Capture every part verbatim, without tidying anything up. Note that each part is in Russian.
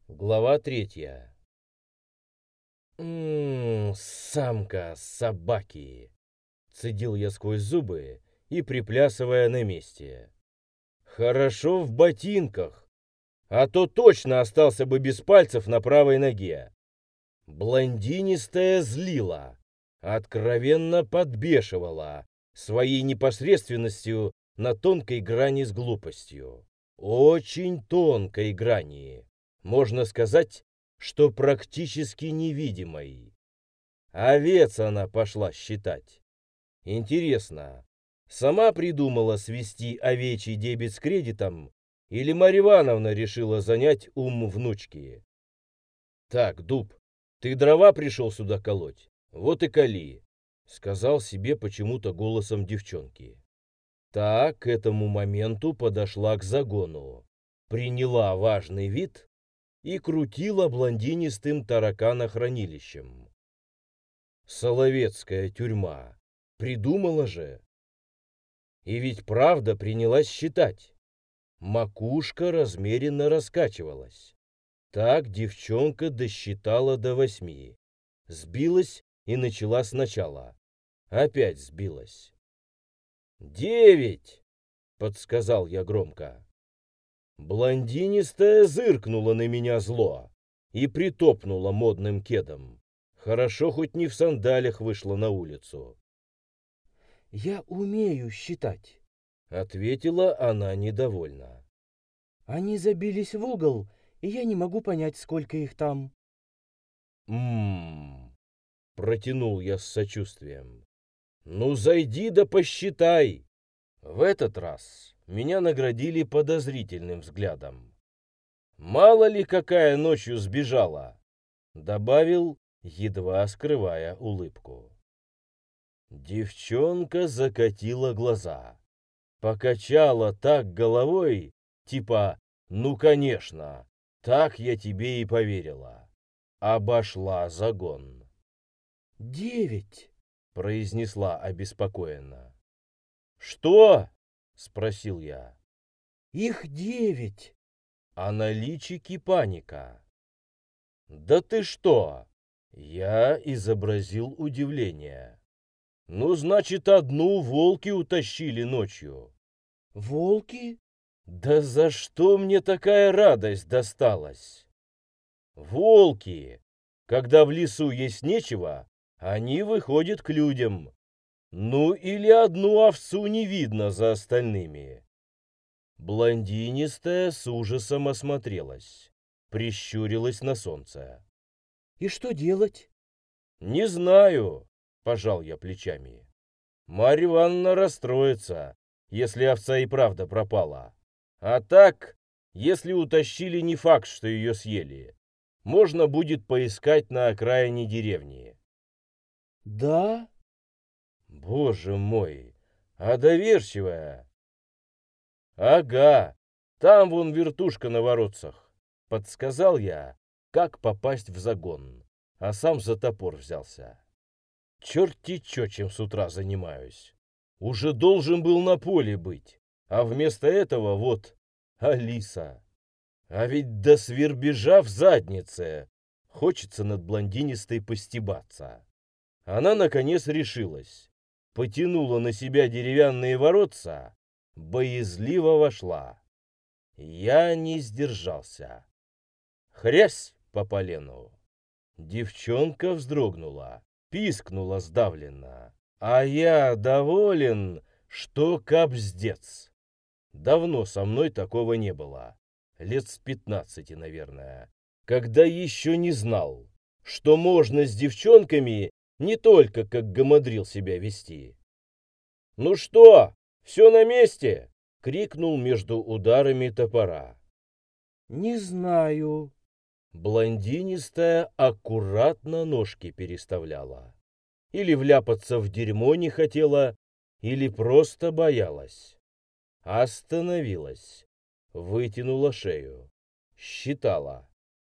Глава третья. «Ммм, самка собаки!» Цедил я сквозь зубы и приплясывая на месте. «Хорошо в ботинках, а то точно остался бы без пальцев на правой ноге». Блондинистая злила, откровенно подбешивала своей непосредственностью на тонкой грани с глупостью. Очень тонкой грани. Можно сказать, что практически невидимой. Овец она пошла считать. Интересно, сама придумала свести овечий дебет с кредитом, или Марья Ивановна решила занять ум внучки? «Так, Дуб, ты дрова пришел сюда колоть? Вот и коли», — сказал себе почему-то голосом девчонки. Та к этому моменту подошла к загону, приняла важный вид и крутила блондинистым тараканохранилищем. Соловецкая тюрьма. Придумала же. И ведь правда принялась считать. Макушка размеренно раскачивалась. Так девчонка досчитала до восьми. Сбилась и начала сначала. Опять сбилась. «Девять!» — подсказал я громко. Блондинистая зыркнула на меня зло и притопнула модным кедом. Хорошо, хоть не в сандалях вышла на улицу. «Я умею считать», — ответила она недовольно. «Они забились в угол, и я не могу понять, сколько их там». «М-м-м», протянул я с сочувствием. «Ну, зайди да посчитай». В этот раз меня наградили подозрительным взглядом. «Мало ли какая ночью сбежала», — добавил, едва скрывая улыбку. Девчонка закатила глаза, покачала так головой, типа «ну, конечно, так я тебе и поверила». Обошла загон. «Девять», — произнесла обеспокоенно. «Что?» — спросил я. «Их девять». А на личике паника. «Да ты что?» Я изобразил удивление. «Ну, значит, одну волки утащили ночью». «Волки? Да за что мне такая радость досталась?» «Волки! Когда в лесу есть нечего, они выходят к людям. Ну, или одну овцу не видно за остальными». Блондинистая с ужасом осмотрелась, прищурилась на солнце. «И что делать?» «Не знаю», — пожал я плечами. «Марья Ивановна расстроится, если овца и правда пропала. А так, если утащили, не факт, что ее съели. Можно будет поискать на окраине деревни». «Да?» «Боже мой, а доверчивая!» «Ага, там вон вертушка на воротцах», — подсказал я, как попасть в загон, а сам за топор взялся. Черти чё, чем с утра занимаюсь. Уже должен был на поле быть, а вместо этого вот Алиса. А ведь до свербежа в заднице хочется над блондинистой постебаться. Она, наконец, решилась, потянула на себя деревянные воротца, боязливо вошла. Я не сдержался. Хрясь по полену. Девчонка вздрогнула, пискнула сдавленно. А я доволен, что кобздец. Давно со мной такого не было. Лет с пятнадцати, наверное. Когда еще не знал, что можно с девчонками не только как гамадрил себя вести. «Ну что, все на месте?» — крикнул между ударами топора. «Не знаю». Блондинистая аккуратно ножки переставляла. Или вляпаться в дерьмо не хотела, или просто боялась. Остановилась, вытянула шею, считала.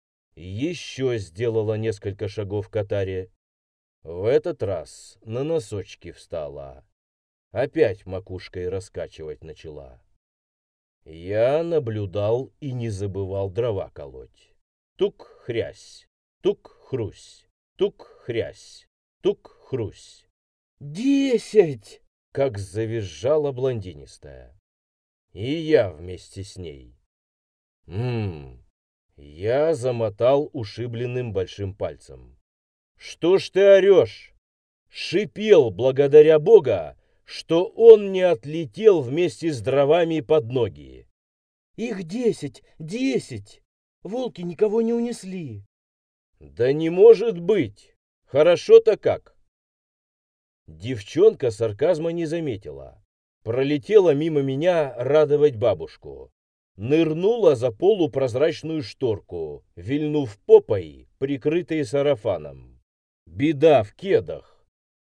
Еще сделала несколько шагов к отаре. В этот раз на носочки встала. Опять макушкой раскачивать начала. Я наблюдал и не забывал дрова колоть. Тук-хрясь, тук-хрусь, тук-хрясь, тук-хрусь. «Десять!» — как завизжала блондинистая. И я вместе с ней. Ммм, я замотал ушибленным большим пальцем. Что ж ты орешь? Шипел благодаря Бога, что он не отлетел вместе с дровами под ноги. «Их десять! Десять! Волки никого не унесли!» Да не может быть! Хорошо-то как? Девчонка сарказма не заметила. Пролетела мимо меня радовать бабушку. Нырнула за полупрозрачную шторку, вильнув попой, прикрытой сарафаном. Беда в кедах.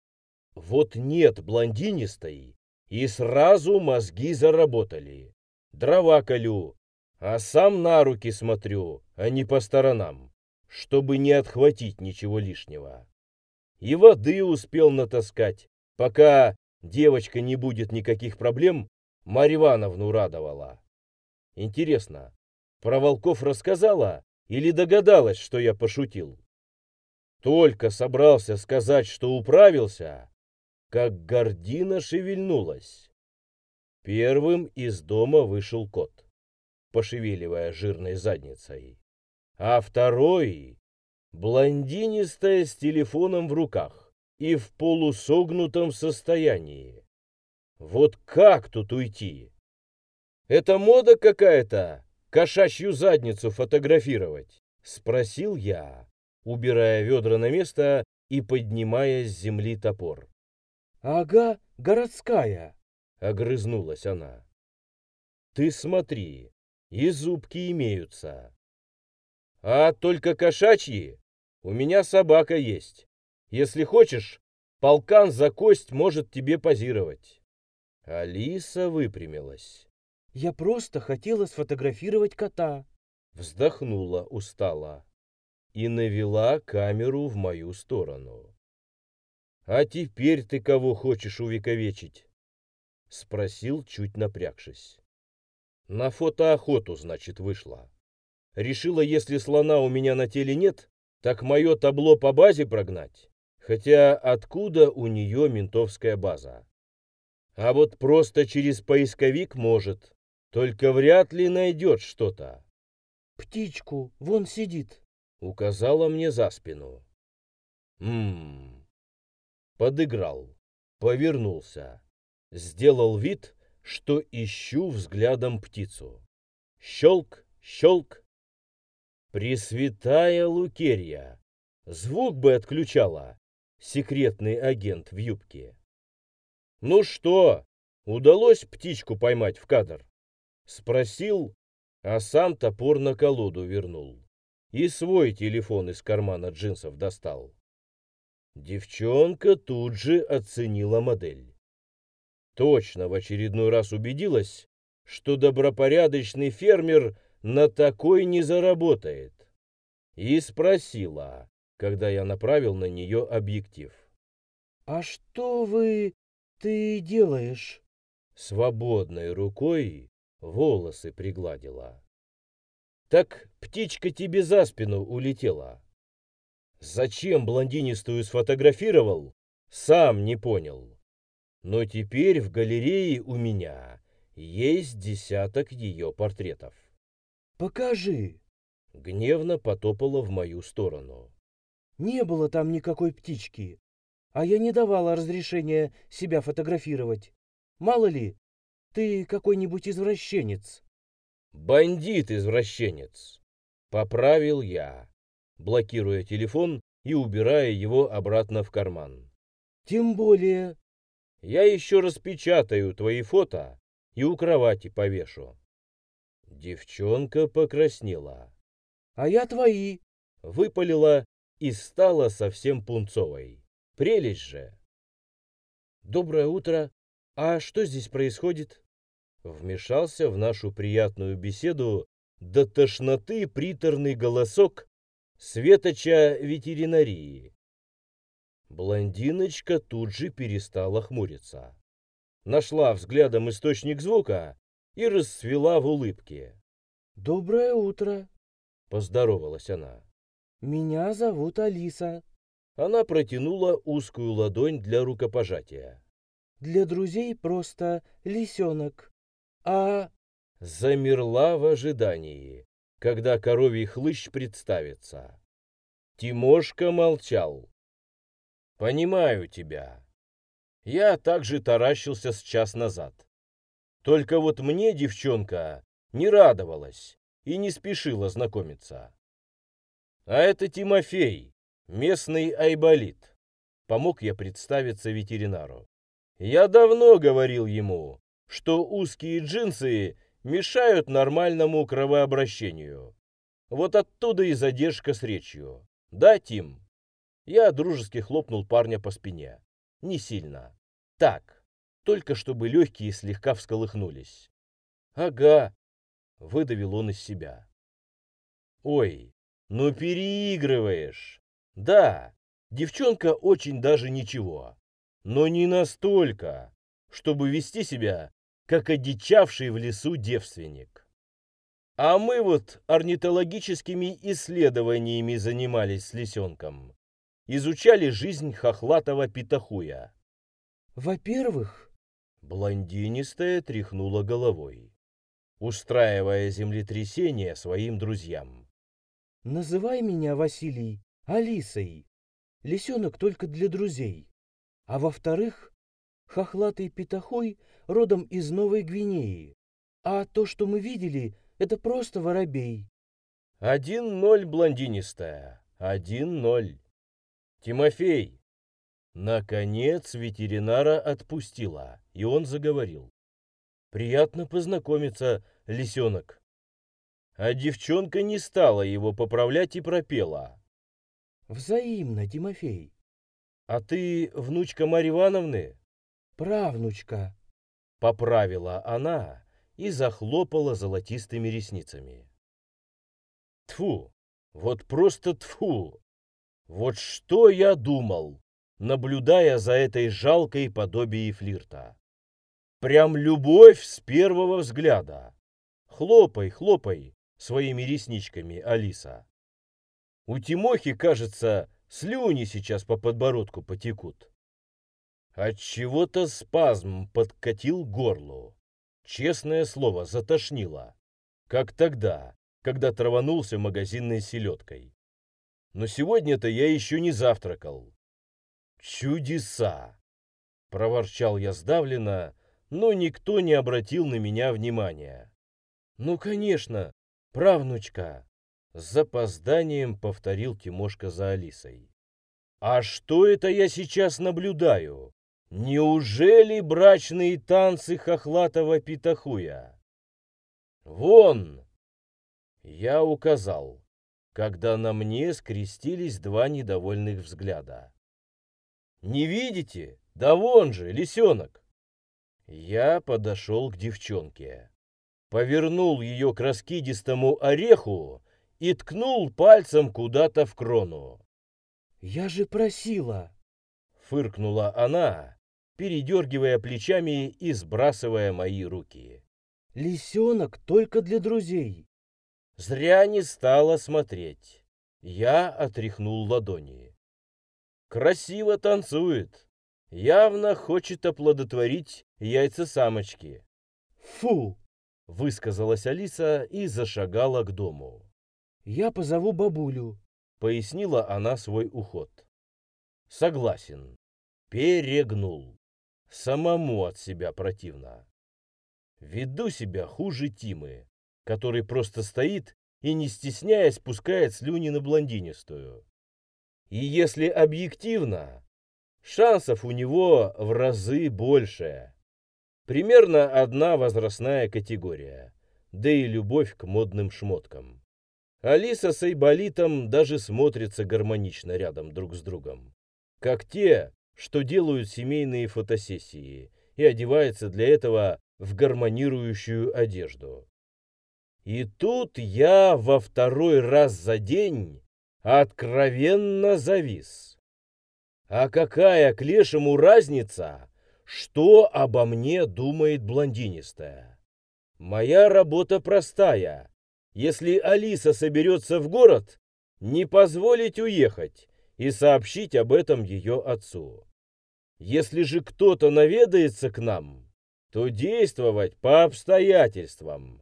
Вот нет блондинистой, и сразу мозги заработали. Дрова колю, а сам на руки смотрю, а не по сторонам, чтобы не отхватить ничего лишнего. И воды успел натаскать, пока девочка не будет никаких проблем, Марья Ивановну радовала. Интересно, про волков рассказала или догадалась, что я пошутил? Только собрался сказать, что управился, как гордина шевельнулась. Первым из дома вышел кот, пошевеливая жирной задницей, а второй — блондинистая с телефоном в руках и в полусогнутом состоянии. Вот как тут уйти? Это мода какая-то, кошачью задницу фотографировать? Спросил я, убирая ведра на место и поднимая с земли топор. «Ага, городская!» — огрызнулась она. «Ты смотри, и зубки имеются. А только кошачьи? У меня собака есть. Если хочешь, полкан за кость может тебе позировать». Алиса выпрямилась. «Я просто хотела сфотографировать кота». Вздохнула устало и навела камеру в мою сторону. «А теперь ты кого хочешь увековечить?» — спросил, чуть напрягшись. «На фотоохоту, значит, вышла. Решила, если слона у меня на теле нет, так мое табло по базе прогнать. Хотя откуда у нее ментовская база? А вот просто через поисковик может, только вряд ли найдет что-то». «Птичку, вон сидит», — указала мне за спину. Ммм. Подыграл, повернулся, сделал вид, что ищу взглядом птицу. Щелк, щелк. Пресвятая Лукерья! Звук бы отключала, секретный агент в юбке. «Ну что, удалось птичку поймать в кадр?» Спросил, а сам топор на колоду вернул и свой телефон из кармана джинсов достал. Девчонка тут же оценила модель. Точно в очередной раз убедилась, что добропорядочный фермер на такой не заработает. И спросила, когда я направил на нее объектив. «А что вы... ты делаешь?» Свободной рукой волосы пригладила. «Так птичка тебе за спину улетела. Зачем блондинистую сфотографировал, сам не понял. Но теперь в галерее у меня есть десяток ее портретов». «Покажи!» Гневно потопала в мою сторону. «Не было там никакой птички, а я не давала разрешения себя фотографировать. Мало ли, ты какой-нибудь извращенец». «Бандит-извращенец!» Поправил я, блокируя телефон и убирая его обратно в карман. «Тем более...» «Я еще распечатаю твои фото и у кровати повешу». Девчонка покраснела. «А я твои!» Выпалила и стала совсем пунцовой. Прелесть же! «Доброе утро! А что здесь происходит?» Вмешался в нашу приятную беседу до тошноты приторный голосок светоча ветеринарии. Блондиночка тут же перестала хмуриться. Нашла взглядом источник звука и расцвела в улыбке. «Доброе утро!» — поздоровалась она. Меня зовут Алиса. Она протянула узкую ладонь для рукопожатия. Для друзей просто лисенок. А... Замерла в ожидании, когда коровий хлыщ представится. Тимошка молчал. «Понимаю тебя. Я также таращился с час назад. Только вот мне девчонка не радовалась и не спешила знакомиться. А это Тимофей, местный айболит. Помог я представиться ветеринару. Я давно говорил ему, что узкие джинсы мешают нормальному кровообращению. Вот оттуда и задержка с речью. Да, Тим?» Я дружески хлопнул парня по спине. Не сильно. Так, только чтобы легкие слегка всколыхнулись. «Ага», — выдавил он из себя. «Ой, ну переигрываешь. Да, девчонка очень даже ничего, но не настолько, чтобы вести себя, как одичавший в лесу девственник. А мы вот орнитологическими исследованиями занимались с лисенком. Изучали жизнь хохлатого петахуя». Во-первых... Блондинистая тряхнула головой, устраивая землетрясение своим друзьям. Называй меня, Василий, Алисой. Лисенок только для друзей. А во-вторых, хохлатый петахой родом из Новой Гвинеи. А то, что мы видели, это просто воробей. Один ноль, блондинистая, один ноль. Тимофей. Наконец ветеринара отпустила, и он заговорил. «Приятно познакомиться, лисенок». А девчонка не стала его поправлять и пропела. Взаимно, Тимофей. «А ты внучка Марьи Ивановны?» Правнучка. Поправила она и захлопала золотистыми ресницами. Тфу, вот просто тфу. Вот что я думал, наблюдая за этой жалкой подобием флирта. Прям любовь с первого взгляда. Хлопай, хлопай своими ресничками, Алиса. У Тимохи, кажется, слюни сейчас по подбородку потекут. Отчего-то спазм подкатил к горлу. Честное слово, затошнило. Как тогда, когда траванулся магазинной селедкой. Но сегодня-то я еще не завтракал. «Чудеса!» — проворчал я сдавленно, но никто не обратил на меня внимания. «Ну, конечно, правнучка!» — с запозданием повторил Тимошка за Алисой. «А что это я сейчас наблюдаю? Неужели брачные танцы хохлатого петахуя? Вон!» Я указал, когда на мне скрестились два недовольных взгляда. «Не видите? Да вон же, лисенок!» Я подошел к девчонке, повернул ее к раскидистому ореху и ткнул пальцем куда-то в крону. Я же просила. Фыркнула она, передергивая плечами и сбрасывая мои руки. Лисенок только для друзей. Зря не стала смотреть. Я отряхнул ладони. Красиво танцует. Явно хочет оплодотворить яйца самочки. Фу! Высказалась Алиса и зашагала к дому. Я позову бабулю. Пояснила она свой уход. Согласен. Перегнул. Самому от себя противно. Веду себя хуже Тимы, который просто стоит и, не стесняясь, пускает слюни на блондинистую. И если объективно, шансов у него в разы больше. Примерно одна возрастная категория, да и любовь к модным шмоткам. Алиса с Айболитом даже смотрятся гармонично рядом друг с другом. Как те, что делают семейные фотосессии и одеваются для этого в гармонирующую одежду. И тут я во второй раз за день откровенно завис. А какая к лешему разница, что обо мне думает блондинистая? Моя работа простая если Алиса соберется в город, не позволить уехать и сообщить об этом ее отцу. Если же кто-то наведается к нам, то действовать по обстоятельствам.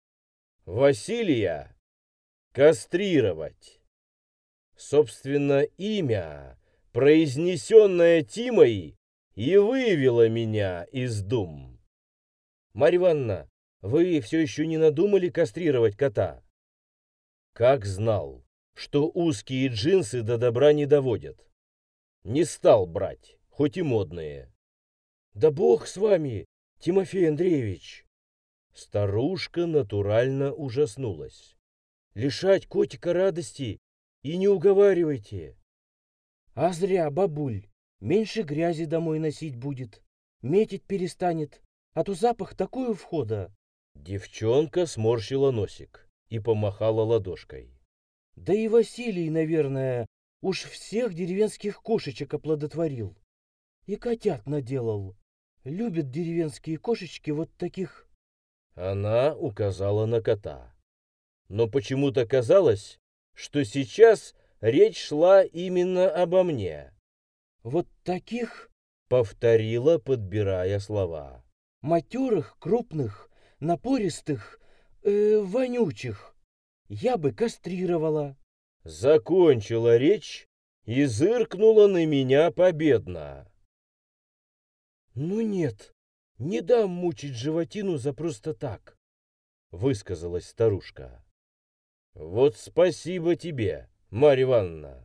Василия кастрировать. Собственно, имя, произнесенное Тимой, и вывело меня из дум. Марья Ивановна, вы все еще не надумали кастрировать кота? Как знал, что узкие джинсы до добра не доводят. Не стал брать, хоть и модные. Да бог с вами, Тимофей Андреевич. Старушка натурально ужаснулась. Лишать котика радости и не уговаривайте. А зря, бабуль, меньше грязи домой носить будет, метить перестанет, а то запах такой у входа. Девчонка сморщила носик и помахала ладошкой. Да и Василий, наверное, уж всех деревенских кошечек оплодотворил. И котят наделал. Любят деревенские кошечки вот таких. Она указала на кота. Но почему-то казалось, что сейчас речь шла именно обо мне. Вот таких, Повторила, подбирая слова. матерых, крупных, напористых, э, вонючих, я бы кастрировала. Закончила речь и зыркнула на меня победно. Ну нет, не дам мучить животину за просто так, Высказалась старушка. Вот спасибо тебе, Марья Ивановна.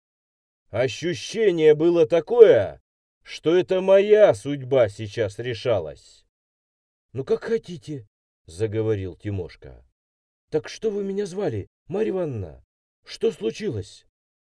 Ощущение было такое, что это моя судьба сейчас решалась. Ну как хотите, Заговорил Тимошка. так что вы меня звали, Марья Ивановна? Что случилось?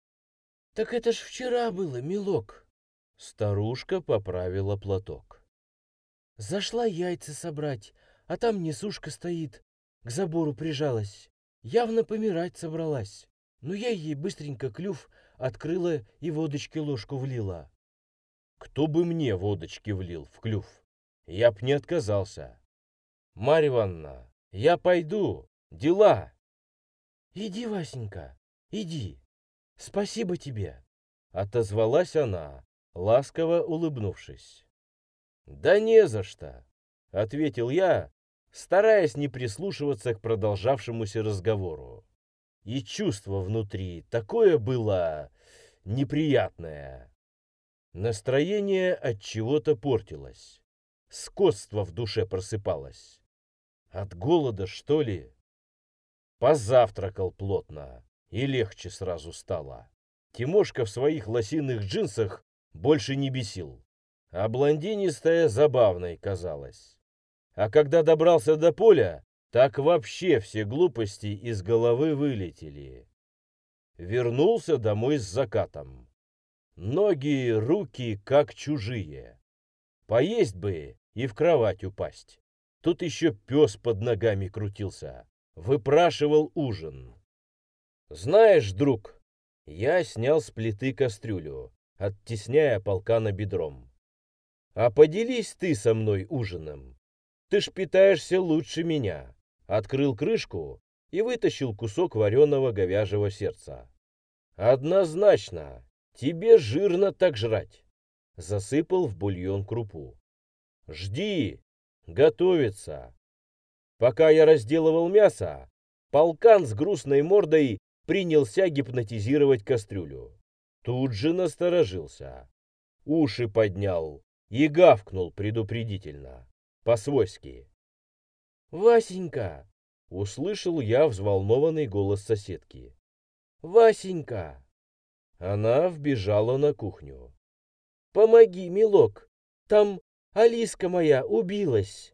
Так это ж вчера было, милок. Старушка поправила платок. Зашла яйца собрать, а там несушка стоит, к забору прижалась. Явно помирать собралась. Но я ей быстренько клюв открыла и водочки ложку влила. Кто бы мне водочки влил в клюв? Я б не отказался. Марья Ивановна, я пойду. Дела. Иди, Васенька, иди. Спасибо тебе. Отозвалась она, ласково улыбнувшись. Да не за что, ответил я, стараясь не прислушиваться к продолжавшемуся разговору. И чувство внутри такое было неприятное. Настроение от чего-то портилось. Скотство в душе просыпалось. От голода, что ли? Позавтракал плотно, и легче сразу стало. Тимошка в своих лосиных джинсах больше не бесил, а блондинистая забавной казалась. А когда добрался до поля, так вообще все глупости из головы вылетели. Вернулся домой с закатом. Ноги, руки как чужие. Поесть бы и в кровать упасть. Тут еще пес под ногами крутился, выпрашивал ужин. Знаешь, друг, я снял с плиты кастрюлю, оттесняя полкана бедром. А поделись ты со мной ужином. Ты ж питаешься лучше меня. Открыл крышку и вытащил кусок вареного говяжьего сердца. Однозначно, тебе жирно так жрать. Засыпал в бульон крупу. Жди, готовится. Пока я разделывал мясо, полкан с грустной мордой принялся гипнотизировать кастрюлю. Тут же насторожился. Уши поднял и гавкнул предупредительно, по-свойски. Васенька, Услышал я взволнованный голос соседки. Васенька, Она вбежала на кухню. помоги, милок, там Алиска моя убилась.